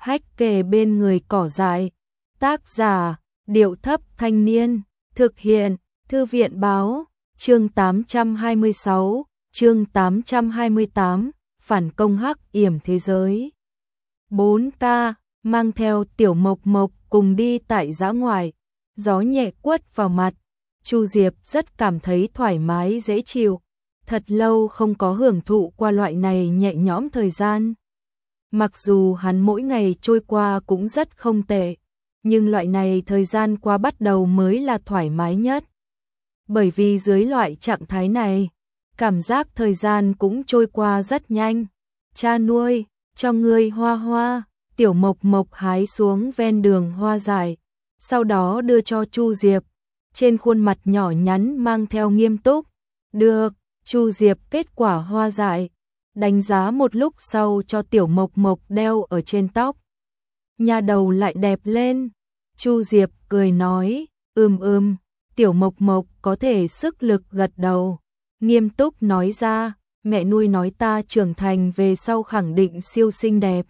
hách kề bên người cỏ dại. Tác giả, Điệu Thấp Thanh Niên. Thực hiện, Thư viện Báo. Chương 826, chương 828, phản công hắc yểm thế giới. 4K, mang theo Tiểu Mộc Mộc cùng đi tại dã ngoại. Gió nhẹ quất vào mặt. Chu Diệp rất cảm thấy thoải mái dễ chịu. Thật lâu không có hưởng thụ qua loại này nhẹ nhõm thời gian. Mặc dù hắn mỗi ngày trôi qua cũng rất không tệ, nhưng loại này thời gian qua bắt đầu mới là thoải mái nhất. Bởi vì dưới loại trạng thái này, cảm giác thời gian cũng trôi qua rất nhanh. Cha nuôi, cho ngươi hoa hoa. Tiểu Mộc Mộc hái xuống ven đường hoa dại, sau đó đưa cho Chu Diệp. Trên khuôn mặt nhỏ nhắn mang theo nghiêm túc. Được. Chu Diệp kết quả hoa dại, đánh giá một lúc sau cho Tiểu Mộc Mộc đeo ở trên tóc. Nhà đầu lại đẹp lên. Chu Diệp cười nói, Tiểu Mộc Mộc có thể sức lực gật đầu. Nghiêm túc nói ra, mẹ nuôi nói ta trưởng thành về sau khẳng định siêu xinh đẹp.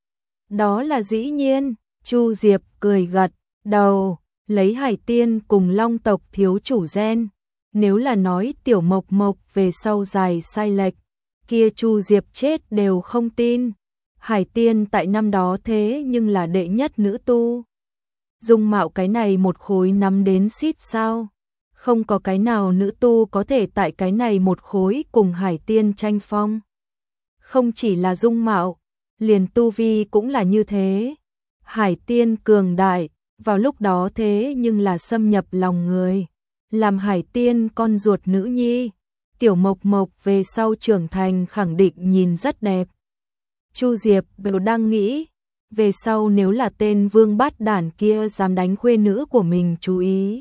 Đó là dĩ nhiên. Chu Diệp cười gật đầu, lấy Hải Tiên cùng Long tộc thiếu chủ gen. Nếu là nói Tiểu Mộc Mộc về sau dài sai lệch, kia Chu Diệp chết đều không tin. Hải Tiên tại năm đó thế nhưng là đệ nhất nữ tu. Dung mạo cái này một khối nắm đến xít sao. Không có cái nào nữ tu có thể tại cái này một khối cùng Hải Tiên tranh phong. Không chỉ là dung mạo, liền tu vi cũng là như thế. Hải Tiên cường đại, vào lúc đó thế nhưng là xâm nhập lòng người. Làm Hải Tiên con ruột nữ nhi, Tiểu Mộc Mộc về sau trưởng thành khẳng định nhìn rất đẹp. Chu Diệp đều đang nghĩ, về sau nếu là tên vương bát đản kia dám đánh khuê nữ của mình chú ý.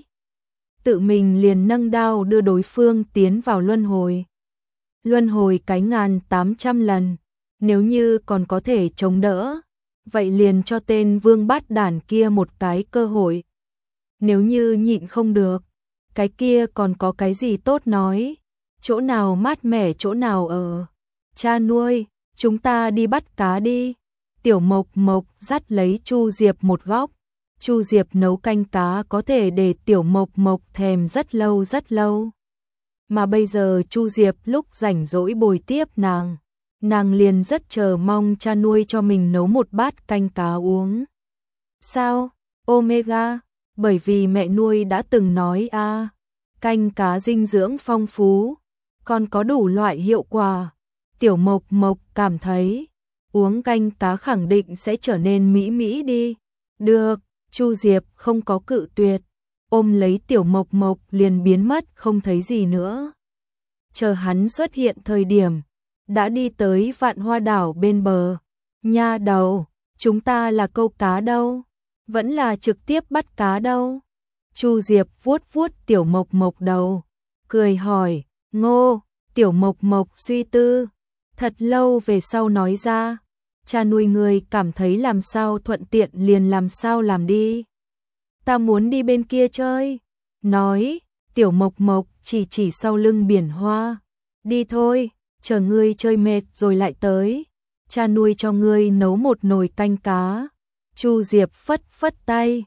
Tự mình liền nâng đao đưa đối phương tiến vào luân hồi. Luân hồi cái 1800 lần, nếu như còn có thể chống đỡ, vậy liền cho tên vương bát đản kia một cái cơ hội. Nếu như nhịn không được, cái kia còn có cái gì tốt nói, chỗ nào mát mẻ chỗ nào ở. Cha nuôi, chúng ta đi bắt cá đi. Tiểu Mộc Mộc dắt lấy Chu Diệp một góc. Chu Diệp nấu canh cá có thể để Tiểu Mộc Mộc thèm rất lâu rất lâu. Mà bây giờ Chu Diệp lúc rảnh rỗi bồi tiếp nàng liền rất chờ mong cha nuôi cho mình nấu một bát canh cá uống. Sao? Omega, bởi vì mẹ nuôi đã từng nói canh cá dinh dưỡng phong phú, còn có đủ loại hiệu quả. Tiểu Mộc Mộc cảm thấy uống canh cá khẳng định sẽ trở nên mỹ mỹ đi. Được, Chu Diệp không có cự tuyệt, ôm lấy Tiểu Mộc Mộc liền biến mất không thấy gì nữa. Chờ hắn xuất hiện thời điểm, đã đi tới Vạn Hoa đảo bên bờ. Nha đầu, chúng ta là câu cá đâu, vẫn là trực tiếp bắt cá đâu. Chu Diệp vuốt vuốt Tiểu Mộc Mộc đầu, cười hỏi, Ngô. Tiểu Mộc Mộc suy tư, thật lâu về sau nói ra, cha nuôi người cảm thấy làm sao thuận tiện liền làm sao làm đi. Ta muốn đi bên kia chơi. Nói, Tiểu Mộc Mộc chỉ sau lưng biển hoa. Đi thôi, chờ ngươi chơi mệt rồi lại tới. Cha nuôi cho ngươi nấu một nồi canh cá. Chu Diệp phất phất tay.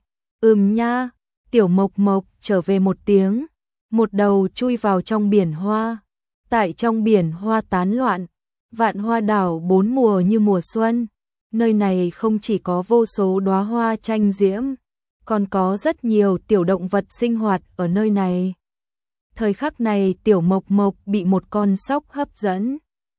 Nha. Tiểu Mộc Mộc trở về một tiếng, một đầu chui vào trong biển hoa. Tại trong biển hoa tán loạn, Vạn Hoa đảo bốn mùa như mùa xuân. Nơi này không chỉ có vô số đóa hoa tranh diễm, còn có rất nhiều tiểu động vật sinh hoạt ở nơi này. Thời khắc này Tiểu Mộc Mộc bị một con sóc hấp dẫn.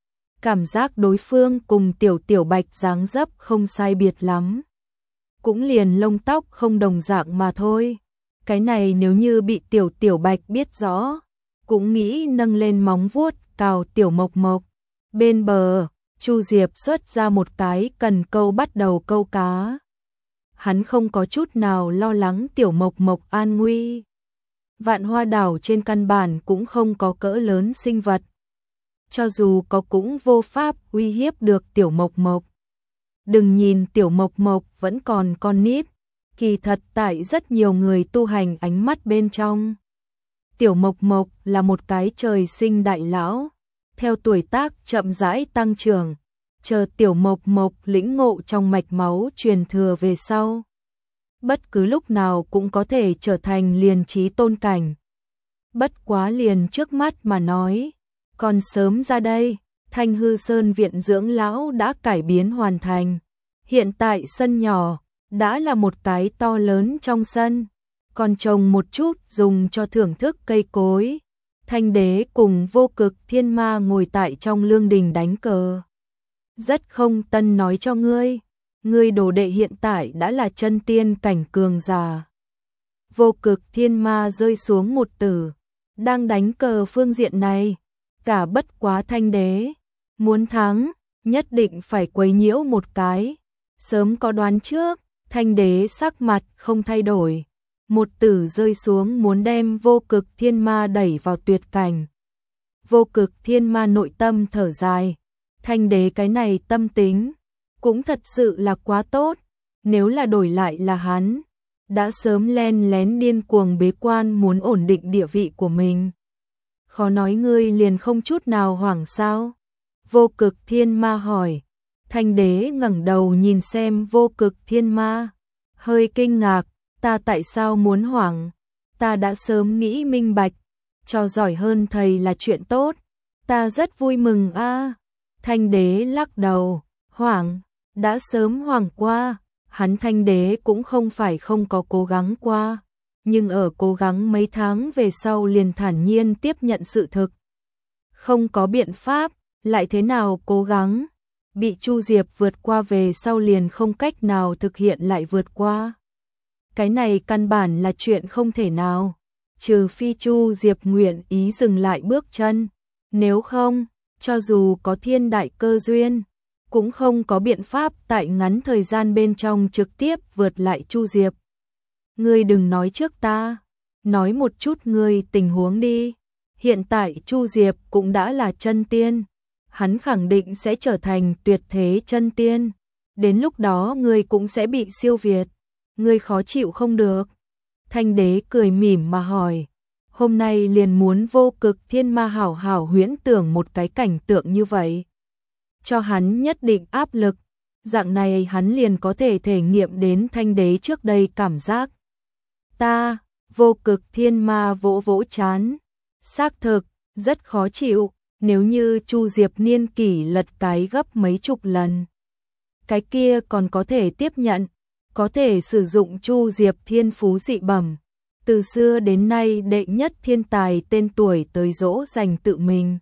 Cảm giác đối phương cùng Tiểu Bạch dáng dấp không sai biệt lắm. Cũng liền lông tóc không đồng dạng mà thôi. Cái này nếu như bị Tiểu Bạch biết rõ, cũng nghĩ nâng lên móng vuốt cào Tiểu Mộc Mộc. Bên bờ, Chu Diệp xuất ra một cái cần câu bắt đầu câu cá. Hắn không có chút nào lo lắng Tiểu Mộc Mộc an nguy. Vạn Hoa đảo trên căn bản cũng không có cỡ lớn sinh vật. Cho dù có cũng vô pháp uy hiếp được Tiểu Mộc Mộc. Đừng nhìn Tiểu Mộc Mộc vẫn còn con nít, kỳ thật tại rất nhiều người tu hành ánh mắt bên trong, Tiểu Mộc Mộc là một cái trời sinh đại lão, theo tuổi tác chậm rãi tăng trưởng, chờ Tiểu Mộc Mộc lĩnh ngộ trong mạch máu truyền thừa về sau. Bất cứ lúc nào cũng có thể trở thành liền trí tôn cảnh. Bất quá liền trước mắt mà nói, còn sớm ra đây, Thanh Hư Sơn viện dưỡng lão đã cải biến hoàn thành. Hiện tại sân nhỏ đã là một cái to lớn trong sân, còn trồng một chút dùng cho thưởng thức cây cối. Thanh Đế cùng Vô Cực Thiên Ma ngồi tại trong lương đình đánh cờ. Rất không tân nói cho ngươi đồ đệ hiện tại đã là chân tiên cảnh cường giả. Vô Cực Thiên Ma rơi xuống một tử, đang đánh cờ phương diện này, cả bất quá Thanh Đế muốn thắng, nhất định phải quấy nhiễu một cái. Sớm có đoán trước, Thanh Đế sắc mặt không thay đổi, một tử rơi xuống muốn đem Vô Cực Thiên Ma đẩy vào tuyệt cảnh. Vô Cực Thiên Ma nội tâm thở dài, Thanh Đế cái này tâm tính cũng thật sự là quá tốt, nếu là đổi lại là hắn, đã sớm len lén điên cuồng bế quan muốn ổn định địa vị của mình. Khó nói ngươi liền không chút nào hoảng sao? Vô Cực Thiên Ma hỏi. Thanh Đế ngẩng đầu nhìn xem Vô Cực Thiên Ma, hơi kinh ngạc, ta tại sao muốn hoảng? Ta đã sớm nghĩ minh bạch, cho giỏi hơn thầy là chuyện tốt, ta rất vui mừng a. Thanh Đế lắc đầu, hoảng, đã sớm hoảng qua, hắn Thanh Đế cũng không phải không có cố gắng qua, nhưng ở cố gắng mấy tháng về sau liền thản nhiên tiếp nhận sự thực. Không có biện pháp, lại thế nào cố gắng, bị Chu Diệp vượt qua về sau liền không cách nào thực hiện lại vượt qua. Cái này căn bản là chuyện không thể nào, trừ phi Chu Diệp nguyện ý dừng lại bước chân, nếu không, cho dù có thiên đại cơ duyên, cũng không có biện pháp tại ngắn thời gian bên trong trực tiếp vượt lại Chu Diệp. Ngươi đừng nói trước ta, nói một chút ngươi tình huống đi. Hiện tại Chu Diệp cũng đã là chân tiên, hắn khẳng định sẽ trở thành tuyệt thế chân tiên. Đến lúc đó ngươi cũng sẽ bị siêu việt, ngươi khó chịu không được. Thanh Đế cười mỉm mà hỏi, hôm nay liền muốn Vô Cực Thiên Ma hảo hảo huyễn tưởng một cái cảnh tượng như vậy. Cho hắn nhất định áp lực, dạng này hắn liền có thể thể nghiệm đến Thanh Đế trước đây cảm giác. Ta, Vô Cực Thiên Ma vỗ vỗ trán, xác thực, rất khó chịu, nếu như Chu Diệp niên kỷ lật cái gấp mấy chục lần. Cái kia còn có thể tiếp nhận, có thể sử dụng Chu Diệp thiên phú dị bẩm, từ xưa đến nay đệ nhất thiên tài tên tuổi tới dỗ dành tự mình.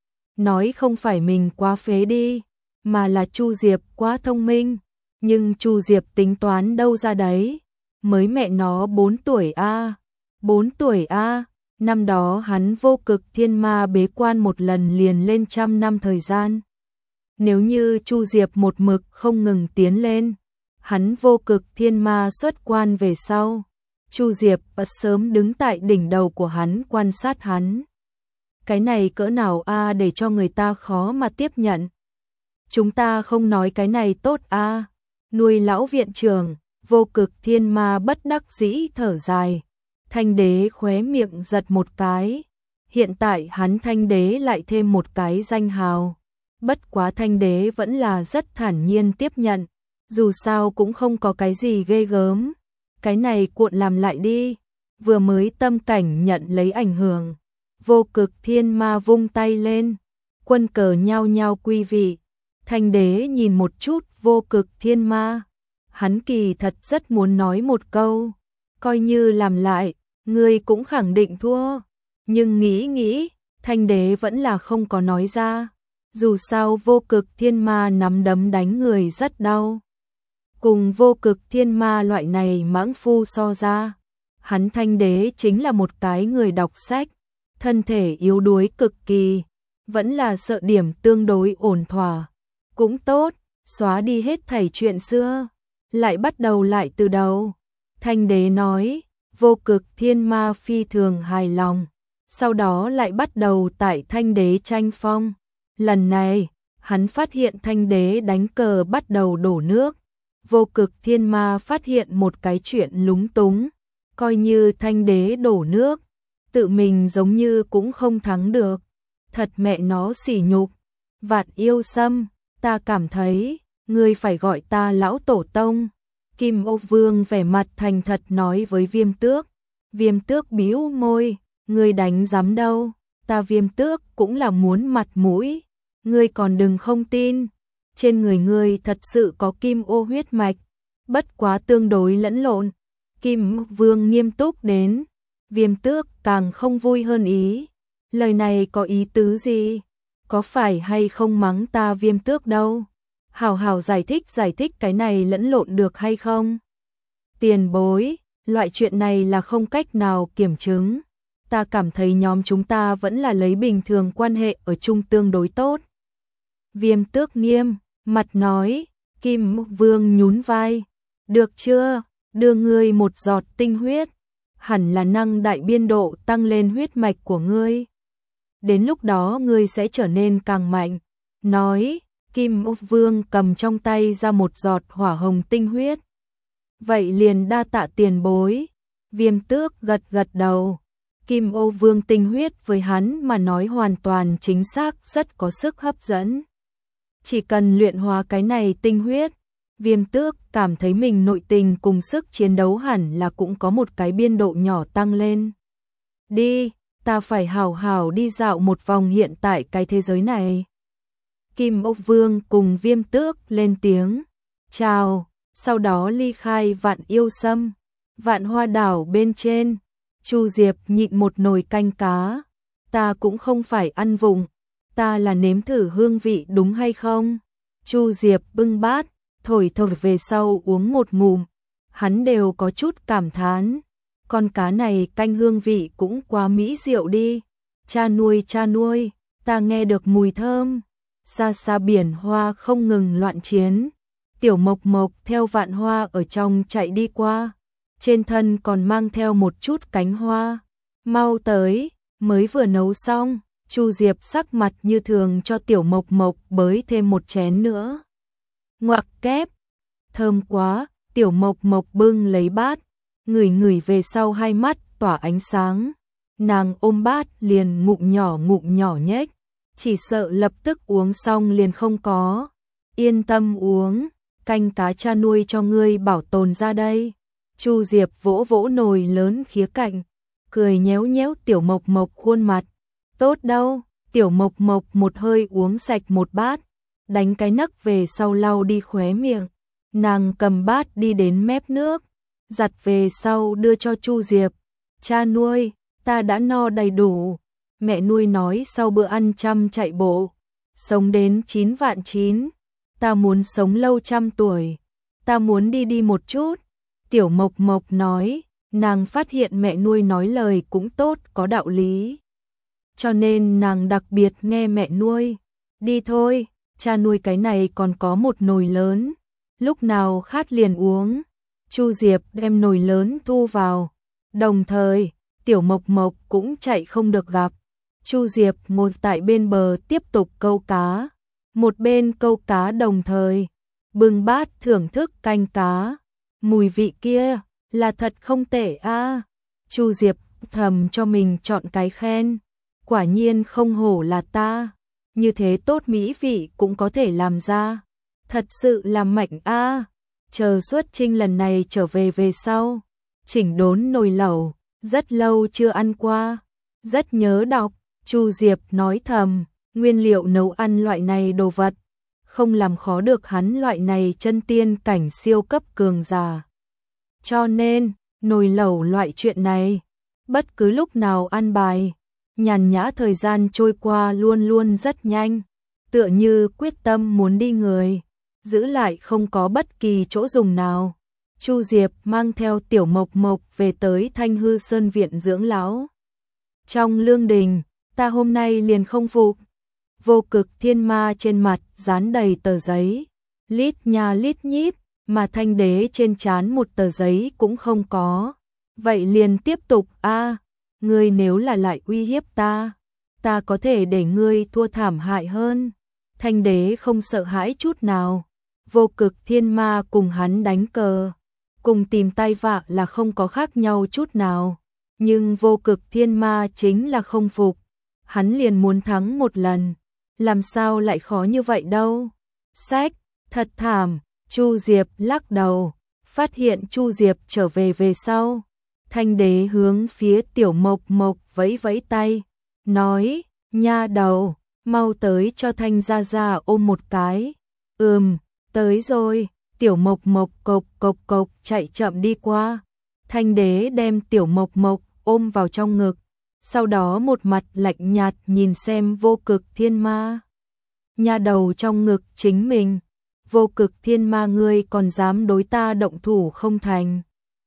Nói không phải mình quá phế đi, mà là Chu Diệp quá thông minh, nhưng Chu Diệp tính toán đâu ra đấy, mới mẹ nó 4 tuổi a, 4 tuổi a, năm đó hắn Vô Cực Thiên Ma bế quan một lần liền lên 100 năm thời gian. Nếu như Chu Diệp một mực không ngừng tiến lên, hắn Vô Cực Thiên Ma xuất quan về sau, Chu Diệp đã sớm đứng tại đỉnh đầu của hắn quan sát hắn. Cái này cỡ nào a, để cho người ta khó mà tiếp nhận. Chúng ta không nói cái này tốt a. Nuôi lão viện trưởng, Vô Cực Thiên Ma bất đắc dĩ thở dài. Thanh Đế khóe miệng giật một cái. Hiện tại hắn Thanh Đế lại thêm một cái danh hào. Bất quá Thanh Đế vẫn là rất thản nhiên tiếp nhận, dù sao cũng không có cái gì ghê gớm. Cái này cuộn làm lại đi, vừa mới tâm cảnh nhận lấy ảnh hưởng. Vô Cực Thiên Ma vung tay lên, quân cờ nhao nhao quy vị. Thanh Đế nhìn một chút Vô Cực Thiên Ma, hắn kỳ thật rất muốn nói một câu, coi như làm lại, ngươi cũng khẳng định thua. Nhưng nghĩ nghĩ, Thanh Đế vẫn là không có nói ra. Dù sao Vô Cực Thiên Ma nắm đấm đánh người rất đau. Cùng Vô Cực Thiên Ma loại này mãng phu so ra, hắn Thanh Đế chính là một cái người đọc sách, thân thể yếu đuối cực kỳ, vẫn là sợ điểm tương đối ổn thỏa. Cũng tốt, xóa đi hết thảy chuyện xưa, lại bắt đầu lại từ đầu. Thanh Đế nói, Vô Cực Thiên Ma phi thường hài lòng, sau đó lại bắt đầu tại Thanh Đế tranh phong. Lần này, hắn phát hiện Thanh Đế đánh cờ bắt đầu đổ nước. Vô Cực Thiên Ma phát hiện một cái chuyện lúng túng, coi như Thanh Đế đổ nước, tự mình giống như cũng không thắng được. Thật mẹ nó sỉ nhục. Vạn Yêu Sâm, ta cảm thấy, ngươi phải gọi ta lão tổ tông. Kim Ô Vương vẻ mặt thành thật nói với Viêm Tước. Viêm Tước bĩu môi, ngươi đánh giám đâu, ta Viêm Tước cũng là muốn mặt mũi, ngươi còn đừng không tin. Trên người ngươi thật sự có kim ô huyết mạch, bất quá tương đối lẫn lộn. Kim Vương nghiêm túc đến, Viêm Tước càng không vui hơn ý. Lời này có ý tứ gì? Có phải hay không mắng ta Viêm Tước đâu? Hảo hảo giải thích cái này lẫn lộn được hay không? Tiền bối, loại chuyện này là không cách nào kiểm chứng. Ta cảm thấy nhóm chúng ta vẫn là lấy bình thường quan hệ ở chung tương đối tốt. Viêm Tước nghiêm mặt nói. Kim Vương nhún vai. Được chưa, đưa ngươi một giọt tinh huyết, hẳn là năng đại biên độ tăng lên huyết mạch của ngươi. Đến lúc đó ngươi sẽ trở nên càng mạnh. Nói, Kim Vương cầm trong tay ra một giọt hỏa hồng tinh huyết. Vậy liền đa tạ tiền bối. Viêm Tước gật gật đầu. Kim Ô Vương tinh huyết với hắn mà nói hoàn toàn chính xác, rất có sức hấp dẫn. Chỉ cần luyện hóa cái này tinh huyết, Viêm Tước cảm thấy mình nội tình cùng sức chiến đấu hẳn là cũng có một cái biên độ nhỏ tăng lên. Đi, ta phải hảo hảo đi dạo một vòng hiện tại cái thế giới này. Kim Ô Vương cùng Viêm Tước lên tiếng chào, sau đó ly khai Vạn Yêu Sâm. Vạn Hoa Đảo bên trên, Chu Diệp nhịn một nồi canh cá. Ta cũng không phải ăn vụng, ta là nếm thử hương vị đúng hay không? Chu Diệp bưng bát, thổi về sau uống một ngụm, hắn đều có chút cảm thán. Con cá này canh hương vị cũng quá mỹ diệu đi. Cha nuôi, ta nghe được mùi thơm. Xa xa biển hoa không ngừng loạn chiến. Tiểu Mộc Mộc theo Vạn Hoa ở trong chạy đi qua. Trên thân còn mang theo một chút cánh hoa. Mau tới, mới vừa nấu xong. Chu Diệp sắc mặt như thường cho Tiểu Mộc Mộc bới thêm một chén nữa. Ngoặc kép, thơm quá. Tiểu Mộc Mộc bưng lấy bát, ngửi về sau hai mắt tỏa ánh sáng. Nàng ôm bát liền ngụm nhỏ nhếch, chỉ sợ lập tức uống xong liền không có. Yên tâm uống, canh cá cha nuôi cho ngươi bảo tồn ra đây. Chu Diệp vỗ vỗ nồi lớn khía cạnh, cười nhéo nhéo Tiểu Mộc Mộc khuôn mặt. Tốt đâu, Tiểu Mộc Mộc một hơi uống sạch một bát, đánh cái nấc về sau lau đi khóe miệng. Nàng cầm bát đi đến mép nước, giặt về sau đưa cho Chu Diệp. Cha nuôi, ta đã no đầy đủ. Mẹ nuôi nói sau bữa ăn chạy bộ, sống đến 9 vạn 9. Ta muốn sống lâu 100 tuổi. Ta muốn đi một chút. Tiểu Mộc Mộc nói, nàng phát hiện mẹ nuôi nói lời cũng tốt, có đạo lý. Cho nên nàng đặc biệt nghe mẹ nuôi. Đi thôi, cha nuôi cái này còn có một nồi lớn. Lúc nào khát liền uống. Chu Diệp đem nồi lớn thu vào. Đồng thời, Tiểu Mộc Mộc cũng chạy không được gặp. Chu Diệp ngồi tại bên bờ tiếp tục câu cá. Một bên câu cá đồng thời bưng bát thưởng thức canh cá. Mùi vị kia là thật không tệ a. Chu Diệp thầm cho mình chọn cái khen. Quả nhiên không hổ là ta. Như thế tốt mỹ vị cũng có thể làm ra. Thật sự là mạnh a. Chờ Xuất Trinh lần này trở về sau, chỉnh đốn nồi lẩu, rất lâu chưa ăn qua, rất nhớ đọc. Chu Diệp nói thầm, nguyên liệu nấu ăn loại này đồ vật, không làm khó được hắn loại này chân tiên cảnh siêu cấp cường giả. Cho nên, nồi lẩu loại chuyện này, bất cứ lúc nào ăn bài, nhàn nhã thời gian trôi qua luôn luôn rất nhanh, tựa như quyết tâm muốn đi người, giữ lại không có bất kỳ chỗ dùng nào. Chu Diệp mang theo Tiểu Mộc Mộc về tới Thanh Hư Sơn viện dưỡng lão. Trong lương đình, ta hôm nay liền không phục. Vô Cực Thiên Ma trên mặt dán đầy tờ giấy, lít nha lít nhít, mà Thanh Đế trên trán một tờ giấy cũng không có. Vậy liền tiếp tục a, ngươi nếu là lại uy hiếp ta có thể để ngươi thua thảm hại hơn. Thanh Đế không sợ hãi chút nào. Vô Cực Thiên Ma cùng hắn đánh cờ, cùng tìm tai vạ là không có khác nhau chút nào. Nhưng Vô Cực Thiên Ma chính là không phục. Hắn liền muốn thắng một lần. Làm sao lại khó như vậy đâu. Sách, thật thảm. Chu Diệp lắc đầu, phát hiện Chu Diệp trở về sau. Thanh đế hướng phía Tiểu Mộc Mộc vẫy vẫy tay, nói, nha đầu, mau tới cho Thanh gia gia ôm một cái. Tới rồi. Tiểu Mộc Mộc cộc cộc cộc chạy chậm đi qua. Thanh đế đem Tiểu Mộc Mộc ôm vào trong ngực, sau đó một mặt lạnh nhạt nhìn xem Vô Cực Thiên Ma. Nha đầu trong ngực chính mình, Vô Cực Thiên Ma ngươi còn dám đối ta động thủ không thành.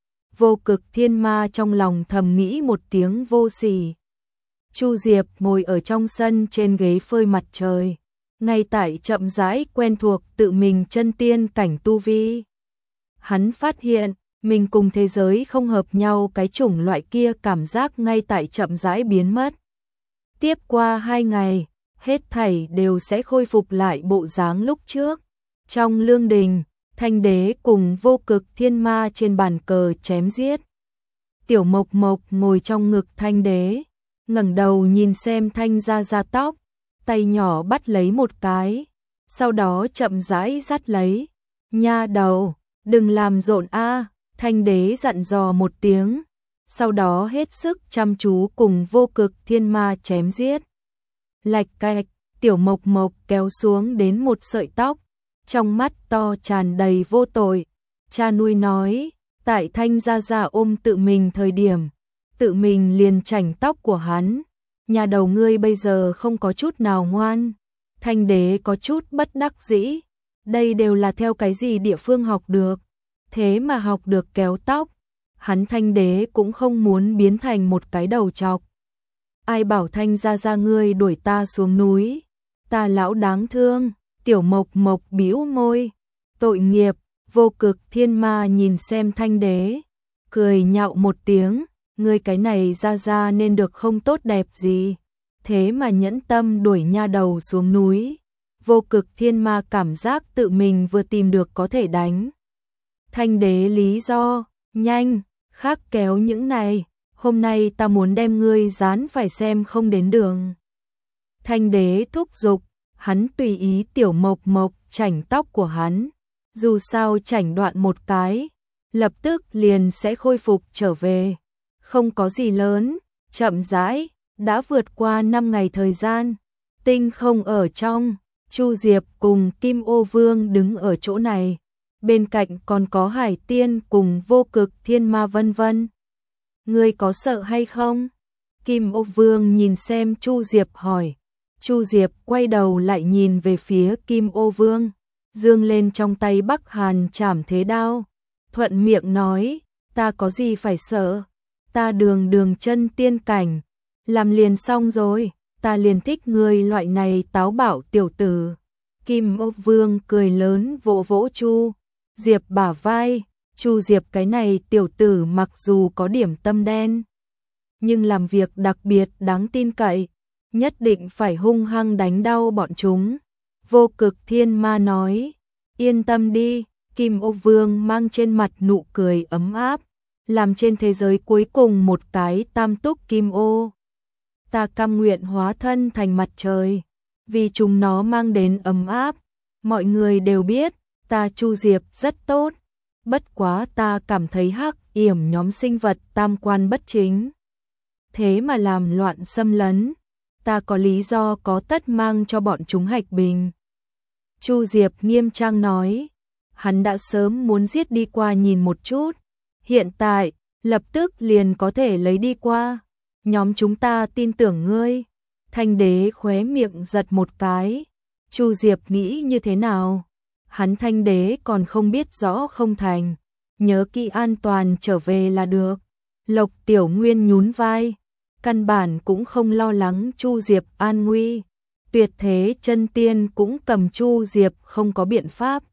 Vô Cực Thiên Ma trong lòng thầm nghĩ một tiếng vô sỉ. Chu Diệp ngồi ở trong sân trên ghế phơi mặt trời, ngay tại chậm rãi quen thuộc tự mình chân tiên cảnh tu vi. Hắn phát hiện, mình cùng thế giới không hợp nhau, cái chủng loại kia cảm giác ngay tại chậm rãi biến mất. Tiếp qua 2 ngày, hết thảy đều sẽ khôi phục lại bộ dáng lúc trước. Trong lương đình, Thanh đế cùng Vô Cực Thiên Ma trên bàn cờ chém giết. Tiểu Mộc Mộc ngồi trong ngực Thanh đế, ngẩng đầu nhìn xem Thanh gia gia tóc, tay nhỏ bắt lấy một cái, sau đó chậm rãi dắt lấy. Nha đầu, đừng làm rộn a. Thanh đế dặn dò một tiếng, sau đó hết sức chăm chú cùng Vô Cực Thiên Ma chém giết. Lạch cạch, Tiểu Mộc Mộc kéo xuống đến một sợi tóc, trong mắt to tràn đầy vô tội. Cha nuôi nói, tại Thanh gia gia ôm tự mình thời điểm, tự mình liền chảnh tóc của hắn. Nhà đầu ngươi bây giờ không có chút nào ngoan. Thanh đế có chút bất đắc dĩ, đây đều là theo cái gì địa phương học được, thế mà học được kéo tóc. Hắn Thanh đế cũng không muốn biến thành một cái đầu trọc. Ai bảo Thanh gia gia ngươi đuổi ta xuống núi, ta lão đáng thương. Tiểu Mộc Mộc bĩu môi, tội nghiệp. Vô Cực Thiên Ma nhìn xem Thanh đế, cười nhạo một tiếng, ngươi cái này gia gia nên được không tốt đẹp gì, thế mà nhẫn tâm đuổi nha đầu xuống núi. Vô Cực Thiên Ma cảm giác tự mình vừa tìm được có thể đánh Thanh đế lý do, nhanh, khác kéo những này, hôm nay ta muốn đem ngươi dán phải xem không đến đường. Thanh đế thúc giục, hắn tùy ý Tiểu Mộc Mộc chảnh tóc của hắn, dù sao chảnh đoạn một cái, lập tức liền sẽ khôi phục trở về. Không có gì lớn, chậm rãi, đã vượt qua 5 ngày thời gian. Tinh không ở trong, Chu Diệp cùng Kim Ô Vương đứng ở chỗ này, bên cạnh còn có Hải Tiên cùng Vô Cực Thiên Ma vân vân. Ngươi có sợ hay không? Kim Ô Vương nhìn xem Chu Diệp hỏi. Chu Diệp quay đầu lại nhìn về phía Kim Ô Vương, dương lên trong tay Bắc Hàn Trảm Thế Đao, thuận miệng nói, ta có gì phải sợ, ta đường chân tiên cảnh, làm liền xong rồi, ta liền thích người loại này táo bạo tiểu tử. Kim Ô Vương cười lớn vỗ vỗ Chu Diệp bả vai. Chu Diệp cái này tiểu tử mặc dù có điểm tâm đen, nhưng làm việc đặc biệt đáng tin cậy, nhất định phải hung hăng đánh đau bọn chúng. Vô Cực Thiên Ma nói, yên tâm đi. Kim Ô Vương mang trên mặt nụ cười ấm áp, làm trên thế giới cuối cùng một cái tam túc kim ô. Ta cam nguyện hóa thân thành mặt trời, vì chúng nó mang đến ấm áp. Mọi người đều biết, ta Chu Diệp rất tốt, bất quá ta cảm thấy hắc yểm nhóm sinh vật tam quan bất chính, thế mà làm loạn xâm lấn, ta có lý do có tất mang cho bọn chúng hạch bình. Chu Diệp nghiêm trang nói, hắn đã sớm muốn giết đi qua nhìn một chút, hiện tại, lập tức liền có thể lấy đi qua. Nhóm chúng ta tin tưởng ngươi. Thanh đế khóe miệng giật một cái. Chu Diệp nghĩ như thế nào? Hắn Thanh đế còn không biết rõ không thành, nhớ kỹ an toàn trở về là được. Lộc Tiểu Nguyên nhún vai, căn bản cũng không lo lắng Chu Diệp an nguy. Tuyệt thế chân tiên cũng cầm Chu Diệp không có biện pháp.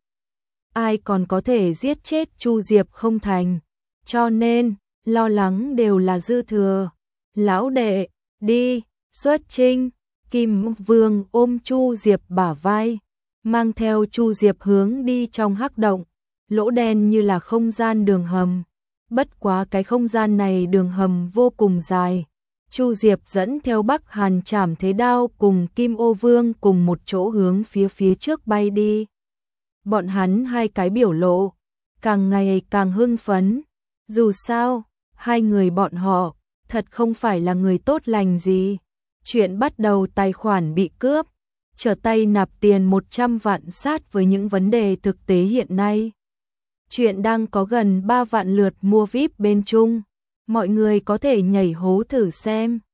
Ai còn có thể giết chết Chu Diệp không thành, cho nên lo lắng đều là dư thừa. Lão đệ, đi, xuất chinh. Kim Vương ôm Chu Diệp bả vai, mang theo Chu Diệp hướng đi trong hắc động. Lỗ đen như là không gian đường hầm, bất quá cái không gian này đường hầm vô cùng dài. Chu Diệp dẫn theo Bắc Hàn Trảm Thế Đao cùng Kim Ô Vương cùng một chỗ hướng phía trước bay đi. bọn hắn hai cái biểu lộ càng ngày càng hưng phấn. Dù sao, hai người bọn họ thật không phải là người tốt lành gì. Chuyện bắt đầu tài khoản bị cướp, trở tay nạp tiền 100 vạn sát với những vấn đề thực tế hiện nay. Chuyện đang có gần 3 vạn lượt mua VIP bên Trung. Mọi người có thể nhảy hố thử xem.